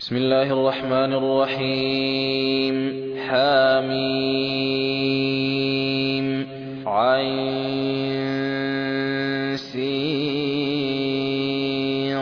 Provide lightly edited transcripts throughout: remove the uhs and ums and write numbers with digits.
بسم الله الرحمن الرحيم حميم عين سين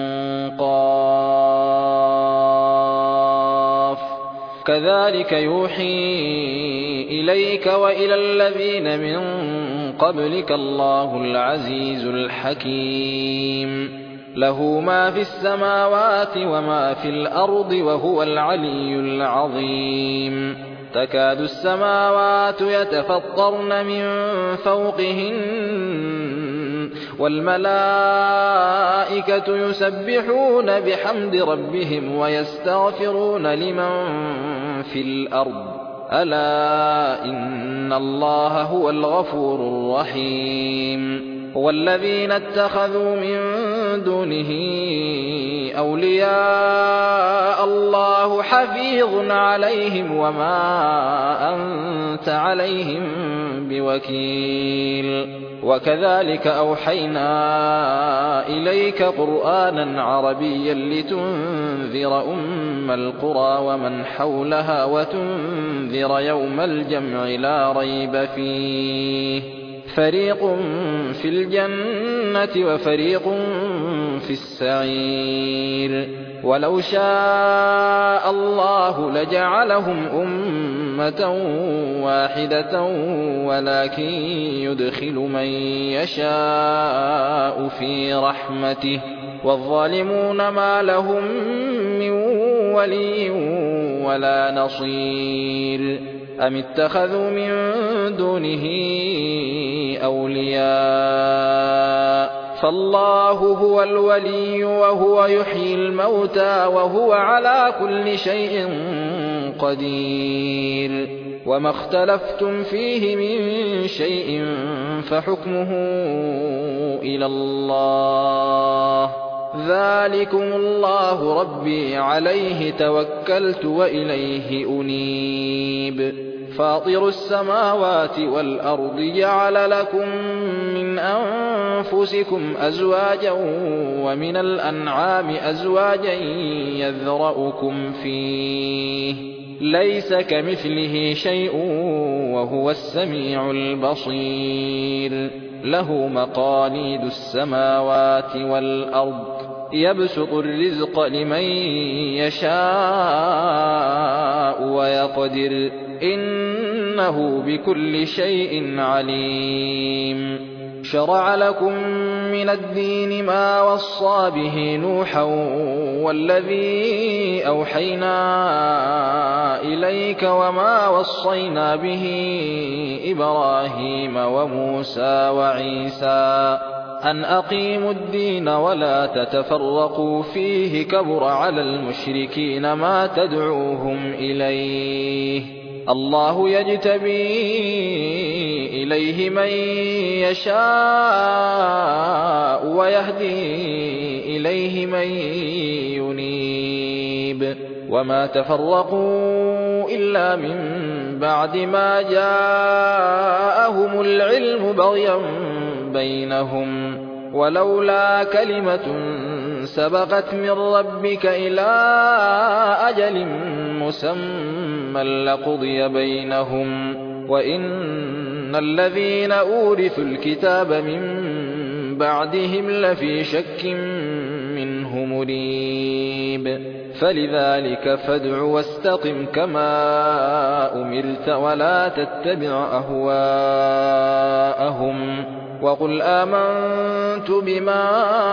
قاف كذلك يوحي إليك وإلى الذين من قبلك الله العزيز الحكيم له ما في السماوات وما في الأرض وهو العلي العظيم تكاد السماوات يتفطرن من فوقهن والملائكة يسبحون بحمد ربهم ويستغفرون لمن في الأرض ألا إن الله هو الغفور الرحيم والذين اتخذوا من دونه أولياء الله حفيظ عليهم وما أنت عليهم بوكيل وكذلك أوحينا إليك قرآنا عربيا لتنذر أم القرى ومن حولها وتنذر يوم الجمع لا ريب فيه فريق في الجنة وفريق في السعير ولو شاء الله لجعلهم أمة واحدة ولكن يدخل من يشاء في رحمته والظالمون ما لهم من ولي ولا نصير أم اتخذوا من دونه أولياء فالله هو الولي وهو يحيي الموتى وهو على كل شيء قدير وما اختلفتم فيه من شيء فحكمه إلى الله ذلكم الله ربي عليه توكلت وإليه أنيب فاطر السماوات والأرض جعل لكم من أنفسكم أزواجا ومن الأنعام أزواجا يذرأكم فيه ليس كمثله شيء وهو السميع البصير له مقاليد السماوات والأرض يبسط الرزق لمن يشاء ويقدر إنه بكل شيء عليم شرع لكم من الدين ما وصى به نوحا والذي أوحينا إليك وما وصينا به إبراهيم وموسى وعيسى أن أقيموا الدين ولا تتفرقوا فيه كبر على المشركين ما تدعوهم إليه الله يجتبي إليه من يشاء ويهدي إليه من ينيب وما تفرقوا إلا من بعد ما جاءهم العلم بغيا بينهم ولولا كلمة سبقت من ربك إلى أجل مسمى لقضي بينهم وإن الذين أورثوا الكتاب من بعدهم لفي شك منه مريب فلذلك فادع واستقم كما أمرت ولا تتبع أهواءهم وقل آمنت بما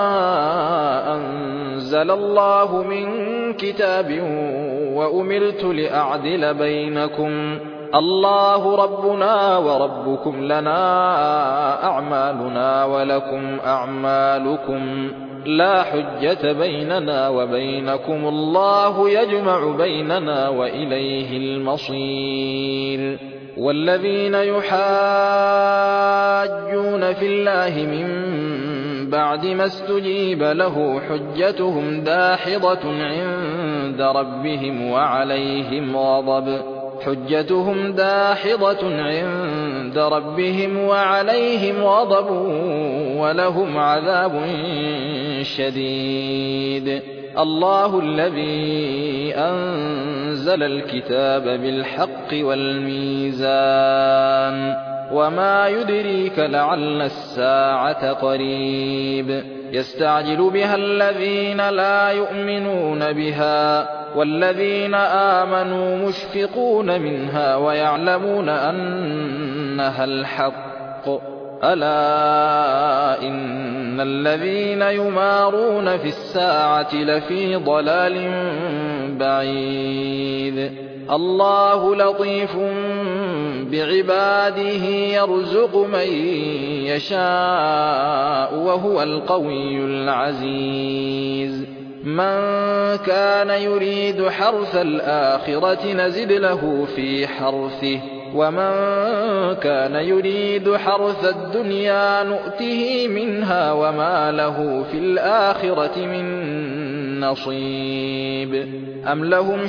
أنزل الله من كتاب وأمرت لأعدل بينكم الله ربنا وربكم لنا أعمالنا ولكم أعمالكم لا حجة بيننا وبينكم الله يجمع بيننا وإليه المصير والذين يحاجون في الله من بعد ما استجيب له حجتهم داحضة عند ربهم وعليهم غضب حجتهم داحضة عند ربهم وعليهم غضب ولهم عذاب شديد. الله الذي أنزل الكتاب بالحق والميزان وما يدريك لعل الساعة قريب. يستعجل بها الذين لا يؤمنون بها والذين آمنوا مشفقون منها ويعلمون أنها الحق. ألا إن الذين يمارون في الساعة لفي ضلال بعيد. الله لطيف بعباده يرزق من يشاء وهو القوي العزيز. من كان يريد حرث الآخرة نزد له في حرثه ومن كان يريد حرث الدنيا نؤته منها وما له في الآخرة من نصيب. أم لهم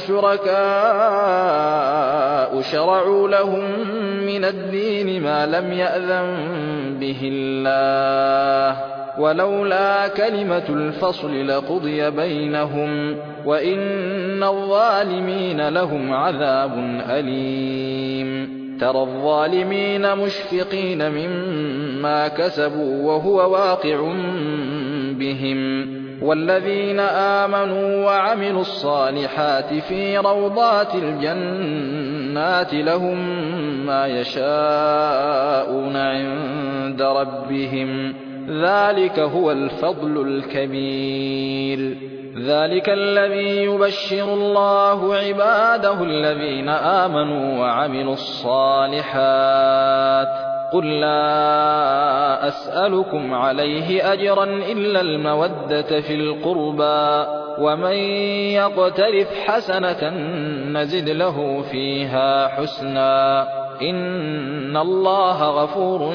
شركاء شرعوا لهم من الدين ما لم يأذن به الله ولولا كلمة الفصل لقضي بينهم وإن الظالمين لهم عذاب أليم. ترى الظالمين مشفقين مما كسبوا وهو واقع بهم والذين آمنوا وعملوا الصالحات في روضات الجنات لهم ما يشاءون عند ربهم ذلك هو الفضل الكبير. ذلك الذي يبشر الله عباده الذين آمنوا وعملوا الصالحات. قل لا أسألكم عليه أجرا إلا المودة في القربى ومن يقترف حسنة نزد له فيها حسنا إن الله غفور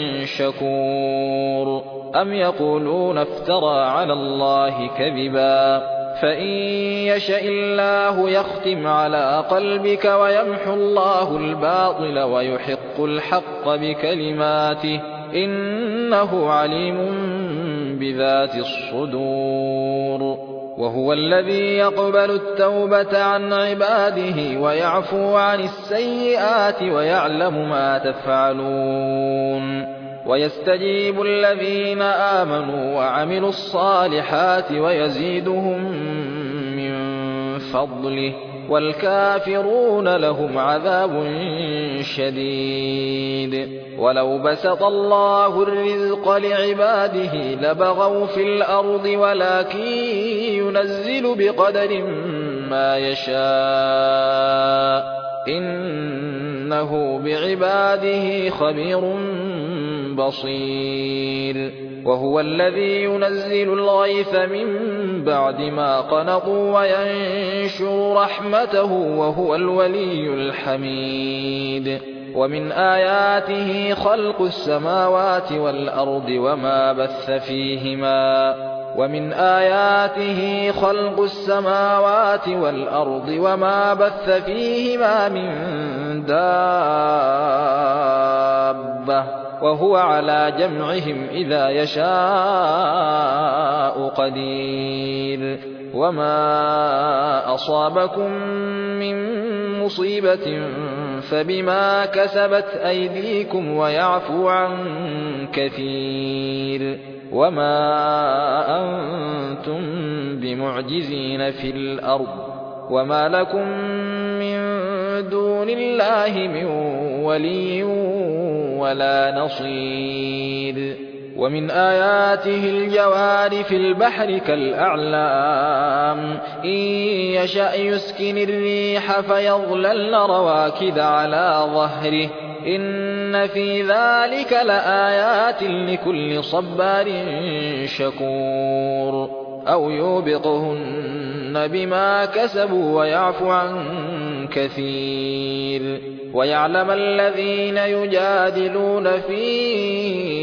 شكور. أم يقولون افترى على الله كذبا فإن يشأ الله يختم على قلبك ويمحو الله الباطل ويحق الحق بكلماته إنه عليم بذات الصدور. وهو الذي يقبل التوبة عن عباده ويعفو عن السيئات ويعلم ما تفعلون ويستجيب الذين آمنوا وعملوا الصالحات ويزيدهم من فضله والكافرون لهم عذاب شديد. ولو بسط الله الرزق لعباده لبغوا في الأرض ولكن ينزل بقدر ما يشاء إنه بعباده خبير بصير. وهو الذي ينزل الغيث من بعد ما قنطوا وينشر رحمته وهو الولي الحميد. ومن آياته خلق السماوات والأرض وما بث فيهما ومن آياته خلق السماوات والأرض وما بث فيهما من دابة وهو على جمعهم إذا يشاء قدير. وما أصابكم من مصيبة فبما كسبت أيديكم ويعفو عن كثير. وما أنتم بمعجزين في الأرض وما لكم من دون الله من ولي ولا نصير. ومن آياته الجوار في البحر كالأعلام إن يشأ يسكن الريح فيظللن رواكد على ظهره إن في ذلك لآيات لكل صبار شكور. أو يوبقهن بما كسبوا ويعفو عن كثير. ويعلم الذين يجادلون في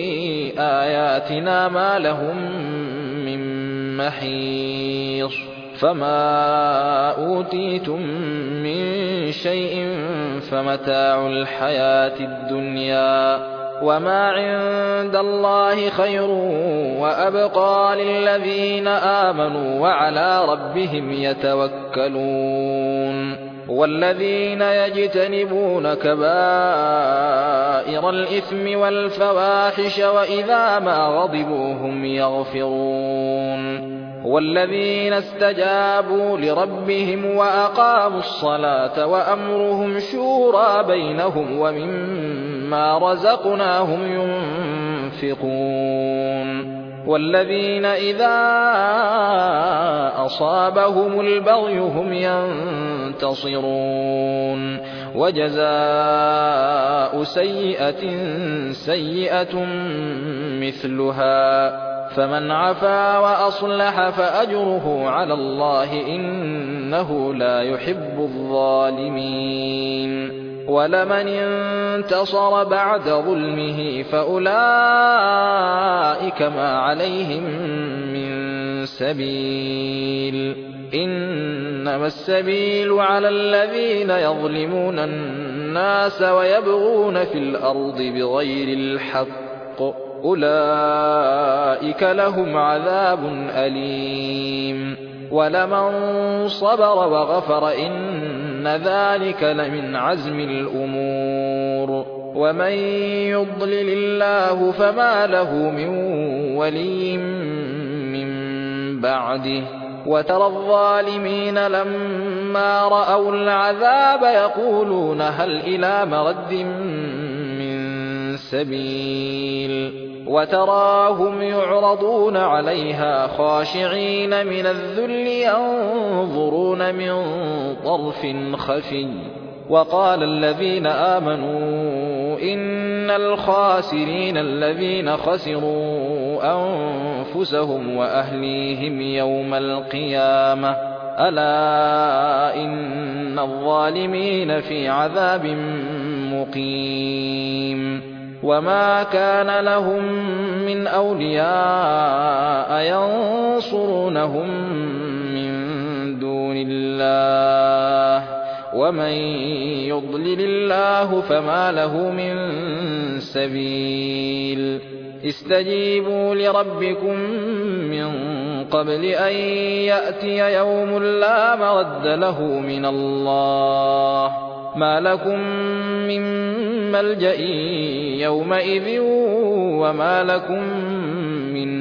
آياتنا ما لهم من محيص فما أوتيتم من شيء فمتاع الحياة الدنيا وما عند الله خير وأبقى للذين آمنوا وعلى ربهم يتوكلون والذين يجتنبون كبائر الإثم والفواحش وإذا ما غضبوا هم يغفرون والذين استجابوا لربهم وأقاموا الصلاة وأمرهم شورى بينهم ومما رزقناهم ينفقون والذين إذا أصابهم البغي هم ينتصرون وجزاء سيئة سيئة مثلها فمن عفا وأصلح فأجره على الله إنه لا يحب الظالمين ولمن انتصر بعد ظلمه فأولئك ما عليهم من سبيل إنما السبيل على الذين يظلمون الناس ويبغون في الأرض بغير الحق أولئك لهم عذاب أليم ولمن صبر وغفر إن ذلك لمن عزم الأمور ومن يضلل الله فما له من ولي من بعده وترى الظالمين لما رأوا العذاب يقولون هل إلى مرد من سبيل وتراهم يعرضون عليها خاشعين من الذل ينظرون من طرف خفي وقال الذين آمنوا إن الخاسرين الذين خسروا أنفسهم وأهليهم يوم القيامة ألا إن الظالمين في عذاب مقيم وما كان لهم من أولياء ينصرونهم من دون الله ومن يضلل الله فما له من سبيل استجيبوا لربكم من قبل أن يأتي يوم لا مرد له من الله ما لكم من ملجأ يومئذ وما لكم من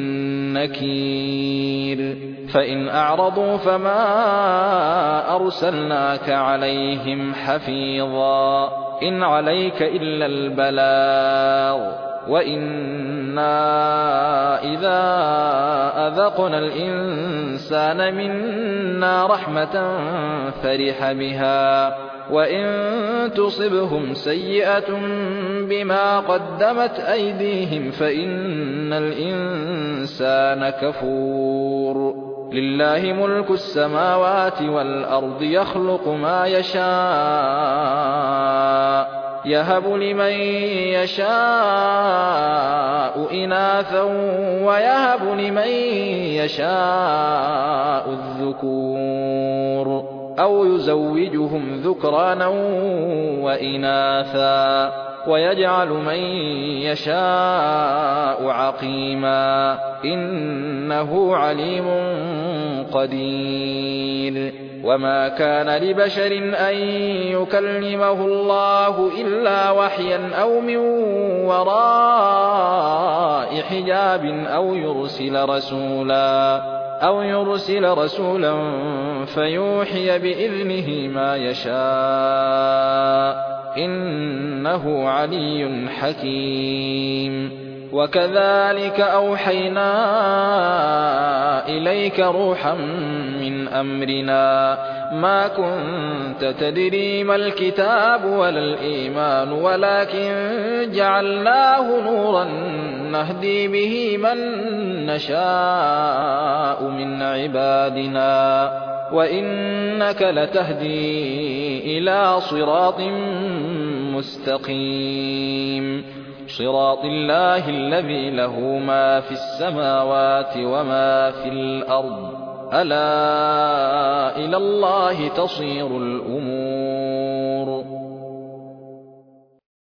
نكير فإن أعرضوا فما أرسلناك عليهم حفيظا إن عليك إلا البلاغ وإنا إذا أذقنا الإنسان منا رحمة فرح بها وإن تصبهم سيئة بما قدمت أيديهم فإن الإنسان كفور لله ملك السماوات والأرض يخلق ما يشاء يهب لمن يشاء إناثا ويهب لمن يشاء الذكور أو يزوجهم ذكرانا وإناثا ويجعل من يشاء عقيما إنه عليم قدير وما كان لبشر أن يكلمه الله إلا وحيا أو من وراء حجاب أو يرسل رسولا فيوحي بإذنه ما يشاء إنه علي حكيم وكذلك أوحينا إليك روحا من أمرنا ما كنت تدري ما الكتاب ولا الإيمان ولكن جعلناه نورا نهدي به من نشاء من عبادنا وإنك لتهدي إلى صراط مستقيم صراط الله الذي له ما في السماوات وما في الأرض ألا إلى الله تصير الأمور